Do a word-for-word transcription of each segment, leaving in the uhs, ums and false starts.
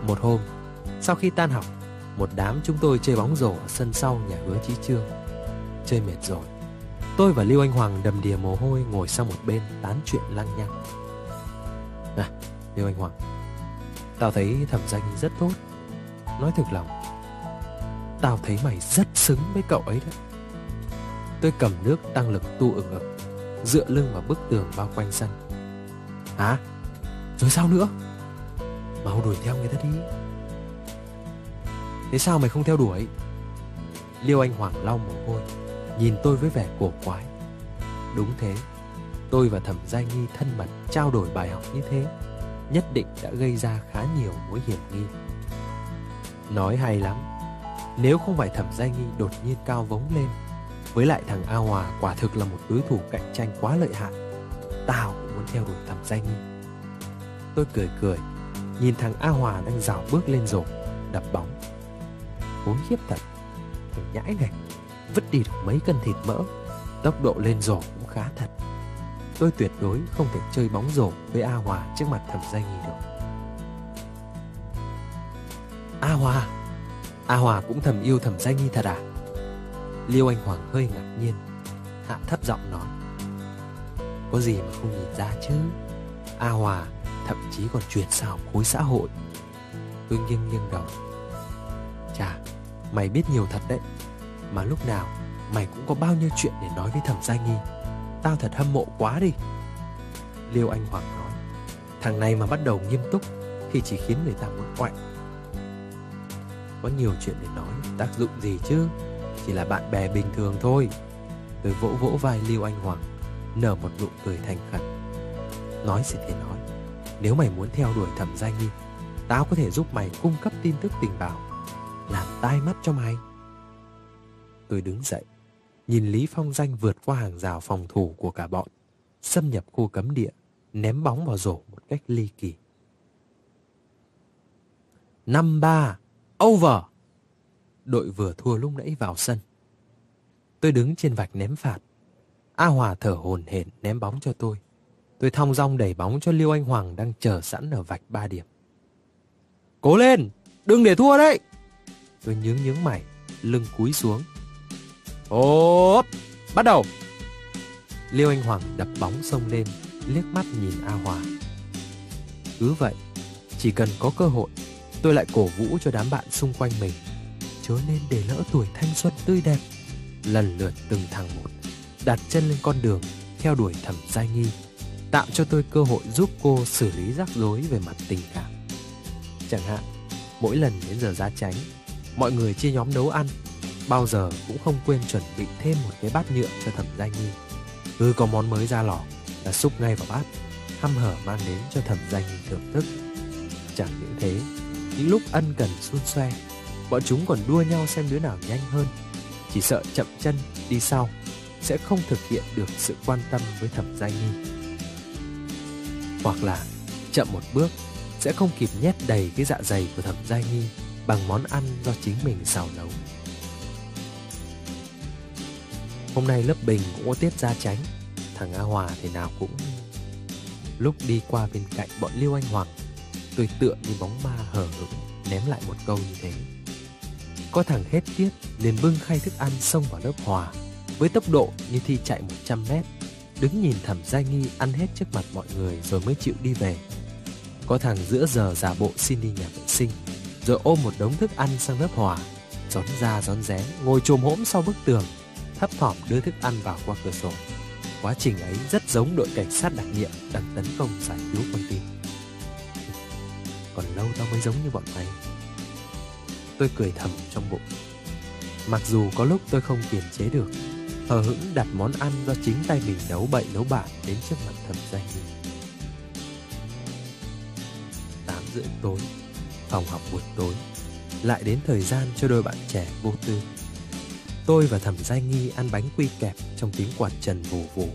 Một hôm, sau khi tan học, một đám chúng tôi chơi bóng rổ ở sân sau nhà Hứa Chí Trương. Chơi mệt rồi, tôi và Lưu Anh Hoàng đầm đìa mồ hôi ngồi sang một bên tán chuyện lăng nhăng. À, Lưu Anh Hoàng, tao thấy Thẩm Gia Nghi rất tốt. Nói thực lòng, tao thấy mày rất xứng với cậu ấy đấy. Tôi cầm nước tăng lực tu ừng ực, dựa lưng vào bức tường bao quanh sân. Hả? Rồi sao nữa? Mau đuổi theo người ta đi. Thế sao mày không theo đuổi? Liêu Anh Hoàng lau mồ hôi, nhìn tôi với vẻ cổ quái. Đúng thế, tôi và Thẩm Gia Nghi thân mật trao đổi bài học như thế, nhất định đã gây ra khá nhiều mối hiểm nghi. Nói hay lắm, nếu không phải Thẩm Gia Nghi đột nhiên cao vống lên, với lại thằng A Hòa quả thực là một đối thủ cạnh tranh quá lợi hại, tao cũng muốn theo đuổi Thẩm Gia Nghi. Tôi cười cười, nhìn thằng A Hòa đang rảo bước lên rổ, đập bóng. Khốn khiếp thật, thằng nhãi này vứt đi được mấy cân thịt mỡ, tốc độ lên rổ cũng khá thật. Tôi tuyệt đối không thể chơi bóng rổ với A Hòa trước mặt Thẩm Gia Nghi được. A Hòa, A Hòa cũng thầm yêu Thẩm Gia Nghi thật à? Liêu Anh Hoàng hơi ngạc nhiên, hạ thấp giọng nói. Có gì mà không nhìn ra chứ. A Hòa thậm chí còn chuyển sang học khối xã hội. Tôi nghiêng nghiêng đầu. Chà, mày biết nhiều thật đấy. Mà lúc nào mày cũng có bao nhiêu chuyện để nói với Thẩm Gia Nghi. Tao thật hâm mộ quá đi. Liêu Anh Hoàng nói. Thằng này mà bắt đầu nghiêm túc thì chỉ khiến người ta muốn quạnh. Có nhiều chuyện để nói, tác dụng gì chứ, chỉ là bạn bè bình thường thôi. Tôi vỗ vỗ vai Liêu Anh Hoàng, nở một nụ cười thành khẩn. Nói gì thì nói, nếu mày muốn theo đuổi Thẩm Gia Nghi, tao có thể giúp mày cung cấp tin tức tình báo, làm tai mắt cho mày. Tôi đứng dậy, nhìn Lý Phong Danh vượt qua hàng rào phòng thủ của cả bọn, xâm nhập khu cấm địa, ném bóng vào rổ một cách ly kỳ. Năm ba, over. Đội vừa thua lúc nãy vào sân. Tôi đứng trên vạch ném phạt. A Hòa thở hổn hển ném bóng cho tôi. Tôi thong dong đẩy bóng cho Liêu Anh Hoàng đang chờ sẵn ở vạch ba điểm. Cố lên, đừng để thua đấy. Tôi nhướng nhướng mày, lưng cúi xuống. Ốp, bắt đầu. Liêu Anh Hoàng đập bóng xông lên, liếc mắt nhìn A Hòa. Cứ vậy, chỉ cần có cơ hội, tôi lại cổ vũ cho đám bạn xung quanh mình. Chớ nên để lỡ tuổi thanh xuân tươi đẹp. Lần lượt từng thằng một đặt chân lên con đường theo đuổi Thẩm Gia Nghi, tạo cho tôi cơ hội giúp cô xử lý rắc rối về mặt tình cảm. Chẳng hạn, mỗi lần đến giờ ra chánh, mọi người chia nhóm nấu ăn, bao giờ cũng không quên chuẩn bị thêm một cái bát nhựa cho Thẩm Gia Nghi. Cứ có món mới ra lò là xúc ngay vào bát, hăm hở mang đến cho Thẩm Gia Nghi thưởng thức. Chẳng những thế, những lúc ân cần xun xoe, bọn chúng còn đua nhau xem đứa nào nhanh hơn. Chỉ sợ chậm chân đi sau sẽ không thực hiện được sự quan tâm với Thẩm Gia Nghi. Hoặc là chậm một bước sẽ không kịp nhét đầy cái dạ dày của Thẩm Gia Nghi bằng món ăn do chính mình xào nấu. Hôm nay lớp Bình cũng có tiết ra chánh. Thằng A Hòa thì nào cũng... Lúc đi qua bên cạnh bọn Liêu Anh Hoàng, tôi tựa như bóng ma hờ hững ném lại một câu như thế. Có thằng hết tiết liền bưng khay thức ăn xông vào lớp Hòa với tốc độ như thi chạy một trăm mét, đứng nhìn Thẩm Gia Nghi ăn hết trước mặt mọi người rồi mới chịu đi về. Có thằng giữa giờ giả bộ xin đi nhà vệ sinh, rồi ôm một đống thức ăn sang lớp Hòa, rón ra rón rén ngồi chồm hổm sau bức tường, thấp thỏm đưa thức ăn vào qua cửa sổ. Quá trình ấy rất giống đội cảnh sát đặc nhiệm đang tấn công giải cứu con tin. Còn lâu tao mới giống như bọn mày. Tôi cười thầm trong bụng. Mặc dù có lúc tôi không kiềm chế được, hờ hững đặt món ăn do chính tay mình nấu bậy nấu bạ đến trước mặt Thẩm Gia Nghi. Tám rưỡi tối, phòng học buổi tối, lại đến thời gian cho đôi bạn trẻ vô tư. Tôi và Thẩm Gia Nghi ăn bánh quy kẹp trong tiếng quạt trần vù vù.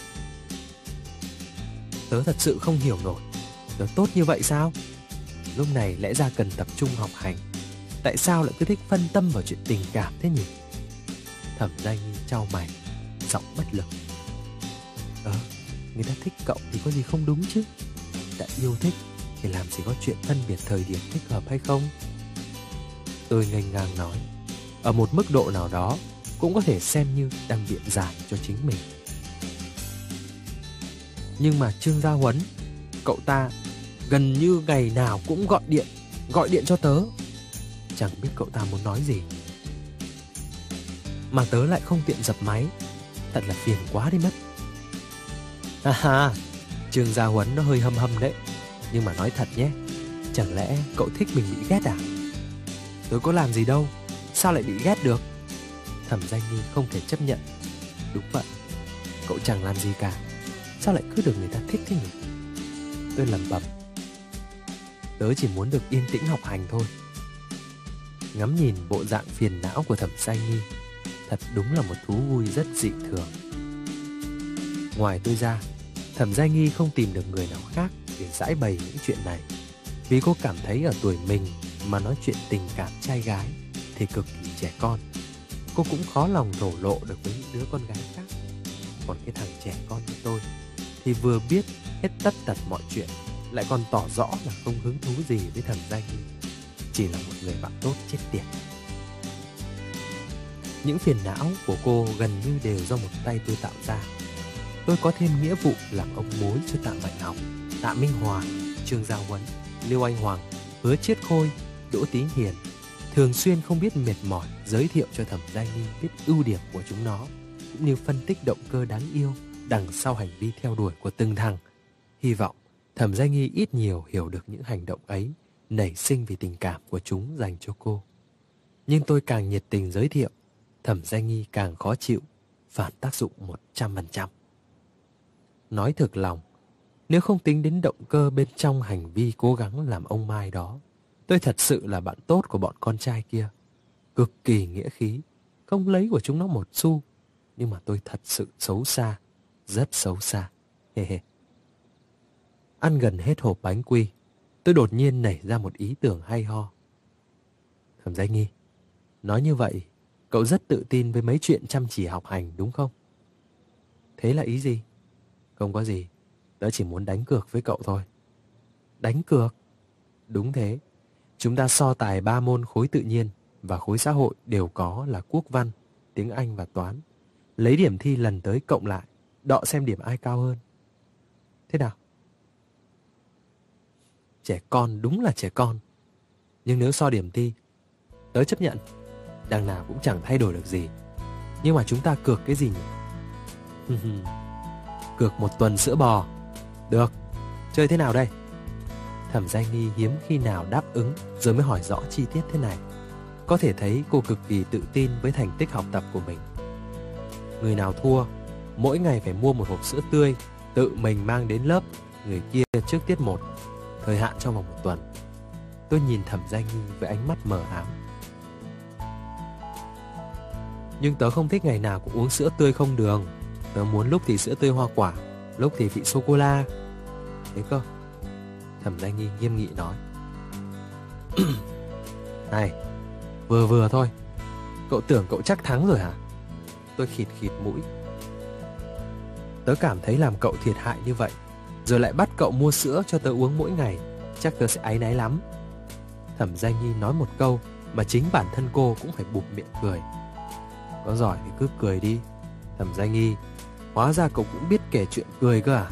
Tớ thật sự không hiểu nổi, tớ tốt như vậy sao? Lúc này lẽ ra cần tập trung học hành, tại sao lại cứ thích phân tâm vào chuyện tình cảm thế nhỉ? Thẩm Gia Nghi chau mày, giọng bất lực. Ờ, người ta thích cậu thì có gì không đúng chứ. Đã yêu thích thì làm gì có chuyện phân biệt thời điểm thích hợp hay không. Tôi nghênh ngang nói, ở một mức độ nào đó cũng có thể xem như đang biện giải cho chính mình. Nhưng mà Trương Gia Huấn, cậu ta gần như ngày nào cũng gọi điện, gọi điện cho tớ. Chẳng biết cậu ta muốn nói gì, mà tớ lại không tiện dập máy. Thật là phiền quá đi mất. Ha ha, Trương Gia Huấn nó hơi hâm hâm đấy. Nhưng mà nói thật nhé, chẳng lẽ cậu thích mình bị ghét à? Tớ có làm gì đâu, sao lại bị ghét được? Thẩm Danh Nhi không thể chấp nhận. Đúng vậy, cậu chẳng làm gì cả, sao lại cứ được người ta thích thế nhỉ? Tôi lẩm bẩm, tớ chỉ muốn được yên tĩnh học hành thôi. Ngắm nhìn bộ dạng phiền não của Thẩm Danh Nhi, thật đúng là một thú vui rất dị thường. Ngoài tôi ra, Thẩm Danh Nhi không tìm được người nào khác để giải bày những chuyện này, vì cô cảm thấy ở tuổi mình mà nói chuyện tình cảm trai gái thì cực kỳ trẻ con. Cô cũng khó lòng thổ lộ được với những đứa con gái khác. Còn cái thằng trẻ con như tôi thì vừa biết hết tất tật mọi chuyện, lại còn tỏ rõ là không hứng thú gì với Thẩm Danh Nhi, chỉ là một người bạn tốt chết tiệt. Những phiền não của cô gần như đều do một tay tôi tạo ra. Tôi có thêm nghĩa vụ làm ông mối cho Tạ Mạnh Học, Tạ Minh Hòa, Trương Gia Huấn, Liêu Anh Hoàng, Hứa Chiết Khôi, Đỗ Tí Hiền, thường xuyên không biết mệt mỏi giới thiệu cho Thẩm Danh Nhi biết ưu điểm của chúng nó, cũng như phân tích động cơ đáng yêu đằng sau hành vi theo đuổi của từng thằng. Hy vọng Thẩm Danh Nhi ít nhiều hiểu được những hành động ấy nảy sinh vì tình cảm của chúng dành cho cô. Nhưng tôi càng nhiệt tình giới thiệu, Thẩm Danh Nhi càng khó chịu, phản tác dụng một trăm phần trăm. Nói thực lòng, nếu không tính đến động cơ bên trong hành vi cố gắng làm ông Mai đó, tôi thật sự là bạn tốt của bọn con trai kia. Cực kỳ nghĩa khí, không lấy của chúng nó một xu. Nhưng mà tôi thật sự xấu xa, rất xấu xa. Hê hê. Ăn gần hết hộp bánh quy, tôi đột nhiên nảy ra một ý tưởng hay ho. Thẩm Danh Nhi, nói như vậy, cậu rất tự tin với mấy chuyện chăm chỉ học hành đúng không? Thế là ý gì? Không có gì, tớ chỉ muốn đánh cược với cậu thôi. Đánh cược? Đúng thế. Chúng ta so tài ba môn khối tự nhiên và khối xã hội đều có là quốc văn, tiếng Anh và toán. Lấy điểm thi lần tới cộng lại, đọ xem điểm ai cao hơn. Thế nào? Trẻ con đúng là trẻ con. Nhưng nếu so điểm thi, tớ chấp nhận. Đằng nào cũng chẳng thay đổi được gì. Nhưng mà chúng ta cược cái gì nhỉ? Cược một tuần sữa bò. Được, chơi thế nào đây? Thẩm Danh Nhi hiếm khi nào đáp ứng, rồi mới hỏi rõ chi tiết thế này. Có thể thấy cô cực kỳ tự tin với thành tích học tập của mình. Người nào thua, mỗi ngày phải mua một hộp sữa tươi, tự mình mang đến lớp, người kia trước tiết một, thời hạn trong vòng một tuần. Tôi nhìn Thẩm Danh Nhi với ánh mắt mờ ám. Nhưng tớ không thích ngày nào cũng uống sữa tươi không đường. Tớ muốn lúc thì sữa tươi hoa quả, lúc thì vị sô-cô-la. Thế cơ? Thẩm Danh Nhi nghiêm nghị nói. Này, vừa vừa thôi. Cậu tưởng cậu chắc thắng rồi hả? Tôi khịt khịt mũi. Tớ cảm thấy làm cậu thiệt hại như vậy, rồi lại bắt cậu mua sữa cho tớ uống mỗi ngày, chắc tớ sẽ áy náy lắm. Thẩm Danh Nhi nói một câu mà chính bản thân cô cũng phải bụp miệng cười. Có giỏi thì cứ cười đi, Thẩm Danh Nhi. Hóa ra cậu cũng biết kể chuyện cười cơ à?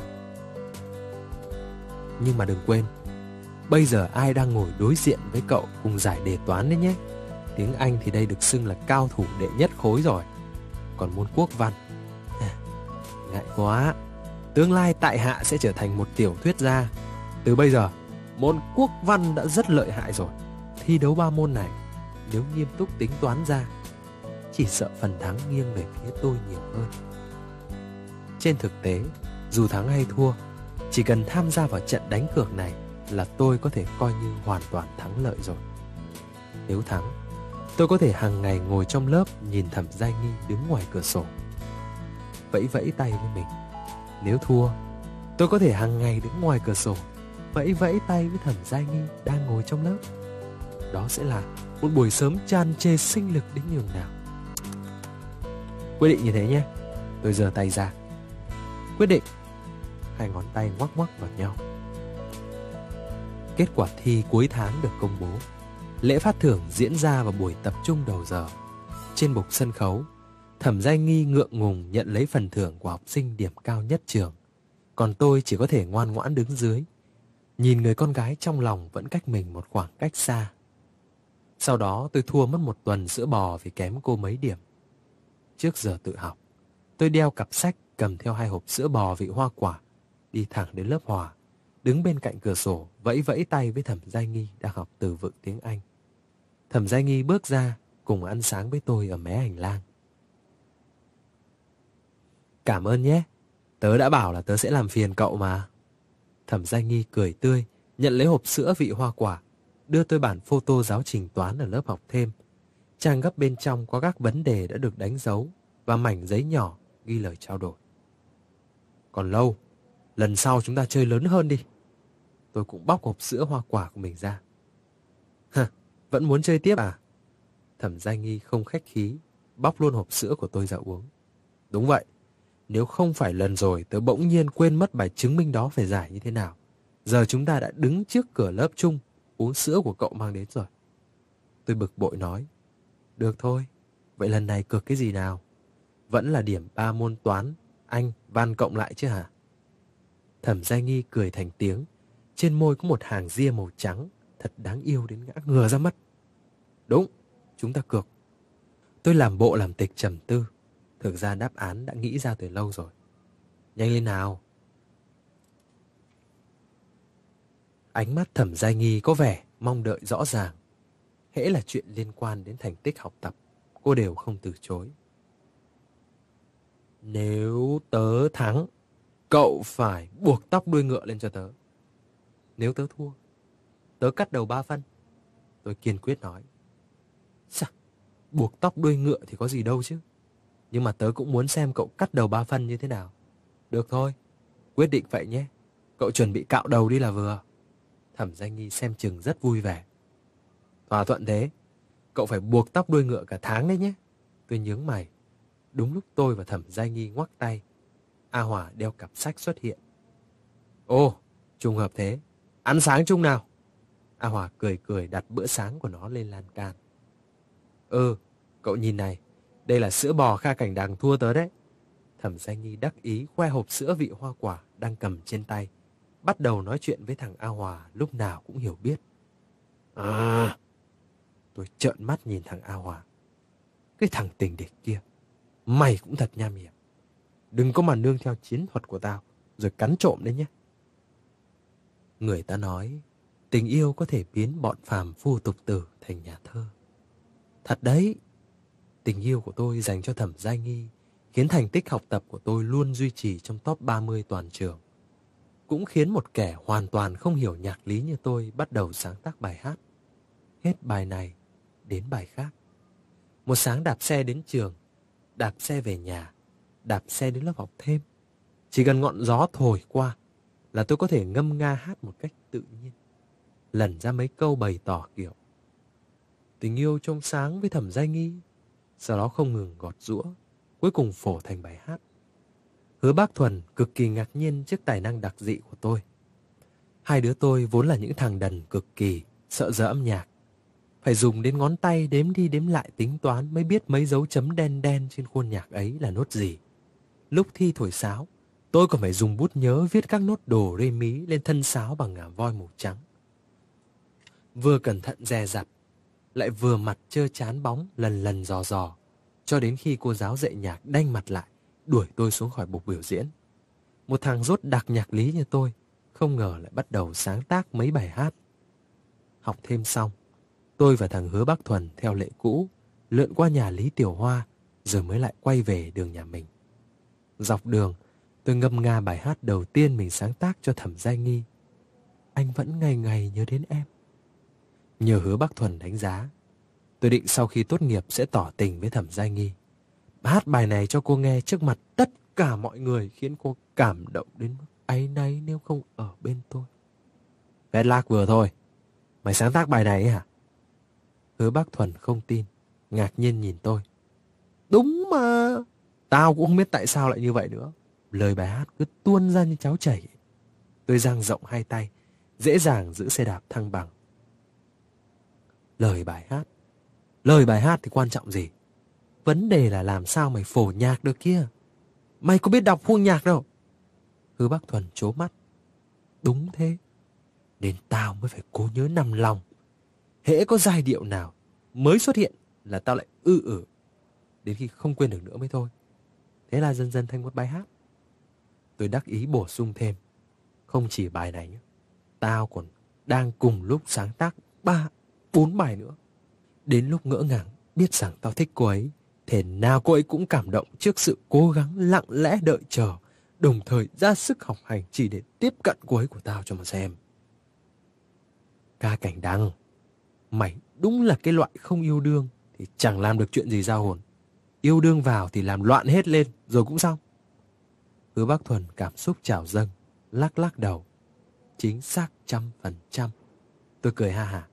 Nhưng mà đừng quên, bây giờ ai đang ngồi đối diện với cậu cùng giải đề toán đấy nhé. Tiếng Anh thì đây được xưng là cao thủ đệ nhất khối rồi. Còn môn quốc văn, ngại quá. Tương lai tại hạ sẽ trở thành một tiểu thuyết gia. Từ bây giờ, môn quốc văn đã rất lợi hại rồi. Thi đấu ba môn này, nếu nghiêm túc tính toán ra, chỉ sợ phần thắng nghiêng về phía tôi nhiều hơn. Trên thực tế, dù thắng hay thua, chỉ cần tham gia vào trận đánh cược này là tôi có thể coi như hoàn toàn thắng lợi rồi. Nếu thắng, tôi có thể hàng ngày ngồi trong lớp nhìn Thẩm Danh Nhi đứng ngoài cửa sổ, vẫy vẫy tay với mình. Nếu thua, tôi có thể hàng ngày đứng ngoài cửa sổ, vẫy vẫy tay với Thẩm Danh Nhi đang ngồi trong lớp. Đó sẽ là một buổi sớm tràn trề sinh lực đến nhường nào. Quyết định như thế nhé. Tôi giơ tay ra. Quyết định. Hai ngón tay ngoắc ngoắc vào nhau. Kết quả thi cuối tháng được công bố. Lễ phát thưởng diễn ra vào buổi tập trung đầu giờ. Trên bục sân khấu, Thẩm Giai Nghi ngượng ngùng nhận lấy phần thưởng của học sinh điểm cao nhất trường. Còn tôi chỉ có thể ngoan ngoãn đứng dưới, nhìn người con gái trong lòng vẫn cách mình một khoảng cách xa. Sau đó tôi thua mất một tuần sữa bò vì kém cô mấy điểm. Trước giờ tự học, tôi đeo cặp sách cầm theo hai hộp sữa bò vị hoa quả, đi thẳng đến lớp Hòa, đứng bên cạnh cửa sổ vẫy vẫy tay với Thẩm Giai Nghi đang học từ vựng tiếng Anh. Thẩm Giai Nghi bước ra cùng ăn sáng với tôi ở mé hành lang. Cảm ơn nhé, tớ đã bảo là tớ sẽ làm phiền cậu mà. Thẩm Giai Nghi cười tươi, nhận lấy hộp sữa vị hoa quả, đưa tôi bản photo giáo trình toán ở lớp học thêm. Trang gấp bên trong có các vấn đề đã được đánh dấu và mảnh giấy nhỏ ghi lời trao đổi. Còn lâu, lần sau chúng ta chơi lớn hơn đi. Tôi cũng bóc hộp sữa hoa quả của mình ra. Hả, vẫn muốn chơi tiếp à? Thẩm Giai Nghi không khách khí, bóc luôn hộp sữa của tôi ra uống. Đúng vậy, nếu không phải lần rồi tớ bỗng nhiên quên mất bài chứng minh đó phải giải như thế nào, giờ chúng ta đã đứng trước cửa lớp chung uống sữa của cậu mang đến rồi. Tôi bực bội nói. Được thôi, vậy lần này cược cái gì nào? Vẫn là điểm ba môn toán, Anh, Văn cộng lại chứ hả? Thẩm Giai Nghi cười thành tiếng, trên môi có một hàng ria màu trắng, thật đáng yêu đến ngã ngửa ra mất. Đúng, chúng ta cược. Tôi làm bộ làm tịch trầm tư, thực ra đáp án đã nghĩ ra từ lâu rồi. Nhanh lên nào. Ánh mắt Thẩm Giai Nghi có vẻ mong đợi rõ ràng. Hễ là chuyện liên quan đến thành tích học tập, cô đều không từ chối. Nếu tớ thắng, cậu phải buộc tóc đuôi ngựa lên cho tớ. Nếu tớ thua, tớ cắt đầu ba phân. Tôi kiên quyết nói. Sao? Buộc tóc đuôi ngựa thì có gì đâu chứ. Nhưng mà tớ cũng muốn xem cậu cắt đầu ba phân như thế nào. Được thôi, quyết định vậy nhé. Cậu chuẩn bị cạo đầu đi là vừa. Thẩm Giai Nghi xem chừng rất vui vẻ. Thỏa thuận thế, cậu phải buộc tóc đuôi ngựa cả tháng đấy nhé. Tôi nhướng mày. Đúng lúc tôi và Thẩm Giai Nghi ngoắc tay, A Hòa đeo cặp sách xuất hiện. Ồ, trùng hợp thế. Ăn sáng chung nào. A Hòa cười cười đặt bữa sáng của nó lên lan can. Ừ, cậu nhìn này, đây là sữa bò Kha Cảnh Đằng thua tớ đấy. Thẩm Giai Nghi đắc ý khoe hộp sữa vị hoa quả đang cầm trên tay, bắt đầu nói chuyện với thằng A Hòa lúc nào cũng hiểu biết. À, tôi trợn mắt nhìn thằng A Hòa. Cái thằng tình địch kia, mày cũng thật nham hiểm. Đừng có mà nương theo chiến thuật của tao rồi cắn trộm đấy nhé. Người ta nói tình yêu có thể biến bọn phàm phu tục tử thành nhà thơ. Thật đấy, tình yêu của tôi dành cho Thẩm Giai Nghi khiến thành tích học tập của tôi luôn duy trì trong top ba mươi toàn trường. Cũng khiến một kẻ hoàn toàn không hiểu nhạc lý như tôi bắt đầu sáng tác bài hát. Hết bài này đến bài khác. Một sáng đạp xe đến trường, đạp xe về nhà, đạp xe đến lớp học thêm. Chỉ cần ngọn gió thổi qua là tôi có thể ngâm nga hát một cách tự nhiên, lần ra mấy câu bày tỏ kiểu tình yêu trong sáng với Thẩm Giai Nghi, sau đó không ngừng gọt giũa, cuối cùng phổ thành bài hát. Hứa Bác Thuần cực kỳ ngạc nhiên trước tài năng đặc dị của tôi. Hai đứa tôi vốn là những thằng đần cực kỳ sợ dở âm nhạc, phải dùng đến ngón tay đếm đi đếm lại tính toán mới biết mấy dấu chấm đen đen trên khuôn nhạc ấy là nốt gì. Lúc thi thổi sáo, tôi còn phải dùng bút nhớ viết các nốt đồ rê mí lên thân sáo bằng ngà voi màu trắng. Vừa cẩn thận dè dặt, lại vừa mặt trơ chán bóng lần lần dò dò, cho đến khi cô giáo dạy nhạc đanh mặt lại, đuổi tôi xuống khỏi bục biểu diễn. Một thằng dốt đặc nhạc lý như tôi, không ngờ lại bắt đầu sáng tác mấy bài hát. Học thêm xong, tôi và thằng Hứa Bác Thuần theo lệ cũ, lượn qua nhà Lý Tiểu Hoa, rồi mới lại quay về đường nhà mình. Dọc đường, tôi ngâm nga bài hát đầu tiên mình sáng tác cho Thẩm Giai Nghi. Anh vẫn ngày ngày nhớ đến em. Nhờ Hứa Bác Thuần đánh giá, tôi định sau khi tốt nghiệp sẽ tỏ tình với Thẩm Giai Nghi. Hát bài này cho cô nghe trước mặt tất cả mọi người, khiến cô cảm động đến mức áy náy nếu không ở bên tôi. Vét lạc vừa thôi, mày sáng tác bài này ấy hả? Hứa Bác Thuần không tin, ngạc nhiên nhìn tôi. Đúng mà, tao cũng không biết tại sao lại như vậy nữa. Lời bài hát cứ tuôn ra như cháo chảy. Tôi dang rộng hai tay, dễ dàng giữ xe đạp thăng bằng. Lời bài hát. Lời bài hát thì quan trọng gì? Vấn đề là làm sao mày phổ nhạc được kia. Mày có biết đọc khuôn nhạc đâu. Hứa Bác Thuần trố mắt. Đúng thế. Nên tao mới phải cố nhớ nằm lòng. Hễ có giai điệu nào mới xuất hiện là tao lại ư ử. Đến khi không quên được nữa mới thôi. Thế là dần dần thành một bài hát. Tôi đắc ý bổ sung thêm. Không chỉ bài này nhé. Tao còn đang cùng lúc sáng tác ba, bốn bài nữa. Đến lúc ngỡ ngàng biết rằng tao thích cô ấy, thế nào cô ấy cũng cảm động trước sự cố gắng lặng lẽ đợi chờ, đồng thời ra sức học hành chỉ để tiếp cận cô ấy của tao cho mà xem. Ca Cảnh Đăng, mày đúng là cái loại không yêu đương thì chẳng làm được chuyện gì ra hồn. Yêu đương vào thì làm loạn hết lên rồi cũng xong. Hứa Bác Thuần cảm xúc trào dâng, lắc lắc đầu. Chính xác trăm phần trăm. Tôi cười ha hả.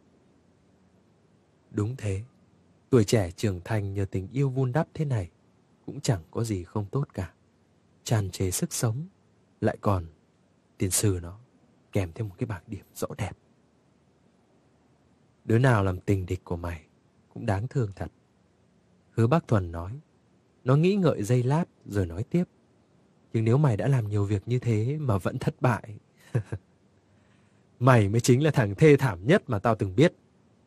Đúng thế. Tuổi trẻ trưởng thành nhờ tình yêu vun đắp thế này cũng chẳng có gì không tốt cả. Tràn trề sức sống, lại còn tiền sử nó kèm thêm một cái bảng điểm rõ đẹp. Đứa nào làm tình địch của mày cũng đáng thương thật. Hứa Bác Thuần nói. Nó nghĩ ngợi giây lát rồi nói tiếp. Nhưng nếu mày đã làm nhiều việc như thế mà vẫn thất bại, mày mới chính là thằng thê thảm nhất mà tao từng biết.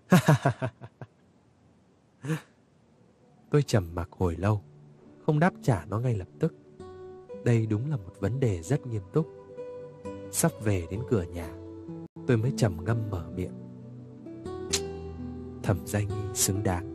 Tôi trầm mặc hồi lâu, không đáp trả nó ngay lập tức. Đây đúng là một vấn đề rất nghiêm túc. Sắp về đến cửa nhà, tôi mới trầm ngâm mở miệng. Thẩm Gia Nghi xứng đáng.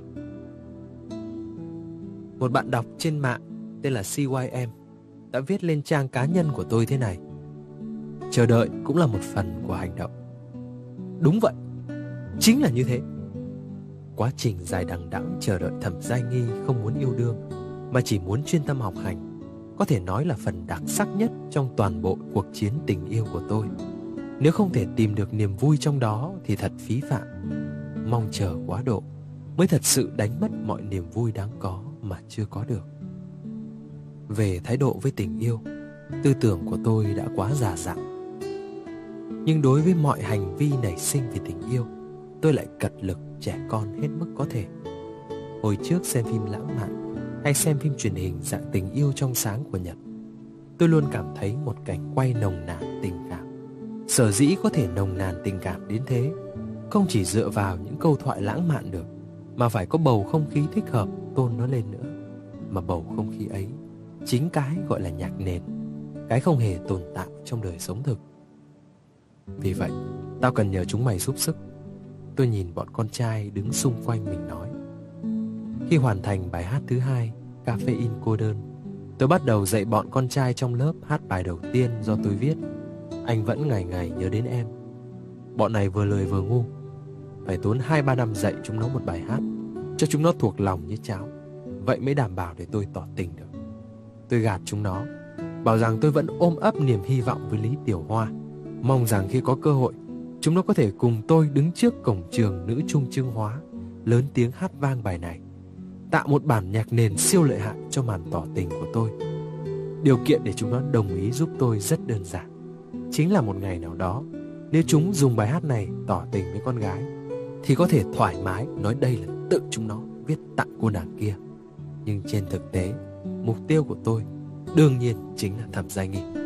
Một bạn đọc trên mạng tên là xê i em đã viết lên trang cá nhân của tôi thế này. Chờ đợi cũng là một phần của hành động. Đúng vậy, chính là như thế. Quá trình dài đằng đẵng chờ đợi Thẩm Gia Nghi không muốn yêu đương mà chỉ muốn chuyên tâm học hành, có thể nói là phần đặc sắc nhất trong toàn bộ cuộc chiến tình yêu của tôi. Nếu không thể tìm được niềm vui trong đó thì thật phí phạm. Mong chờ quá độ mới thật sự đánh mất mọi niềm vui đáng có mà chưa có được. Về thái độ với tình yêu, tư tưởng của tôi đã quá già dặn. Nhưng đối với mọi hành vi nảy sinh vì tình yêu, tôi lại cật lực trẻ con hết mức có thể. Hồi trước xem phim lãng mạn hay xem phim truyền hình dạng tình yêu trong sáng của Nhật, tôi luôn cảm thấy một cảnh quay nồng nàn tình cảm. Sở dĩ có thể nồng nàn tình cảm đến thế, không chỉ dựa vào những câu thoại lãng mạn được, mà phải có bầu không khí thích hợp tôn nó lên nữa. Mà bầu không khí ấy chính cái gọi là nhạc nền, cái không hề tồn tại trong đời sống thực. Vì vậy, tao cần nhờ chúng mày giúp sức. Tôi nhìn bọn con trai đứng xung quanh mình nói. Khi hoàn thành bài hát thứ hai, Caffeine cô đơn, tôi bắt đầu dạy bọn con trai trong lớp hát bài đầu tiên do tôi viết. Anh vẫn ngày ngày nhớ đến em. Bọn này vừa lười vừa ngu, phải tốn hai ba năm dạy chúng nó một bài hát, cho chúng nó thuộc lòng như cháo. Vậy mới đảm bảo để tôi tỏ tình được. Tôi gạt chúng nó, bảo rằng tôi vẫn ôm ấp niềm hy vọng với Lý Tiểu Hoa, mong rằng khi có cơ hội, chúng nó có thể cùng tôi đứng trước cổng trường nữ trung Trương Hóa, lớn tiếng hát vang bài này, tạo một bản nhạc nền siêu lợi hại cho màn tỏ tình của tôi. Điều kiện để chúng nó đồng ý giúp tôi rất đơn giản. Chính là một ngày nào đó, nếu chúng dùng bài hát này tỏ tình với con gái, thì có thể thoải mái nói đây là tự chúng nó viết tặng cô nàng kia. Nhưng trên thực tế, mục tiêu của tôi đương nhiên chính là Thẩm Gia Nghi.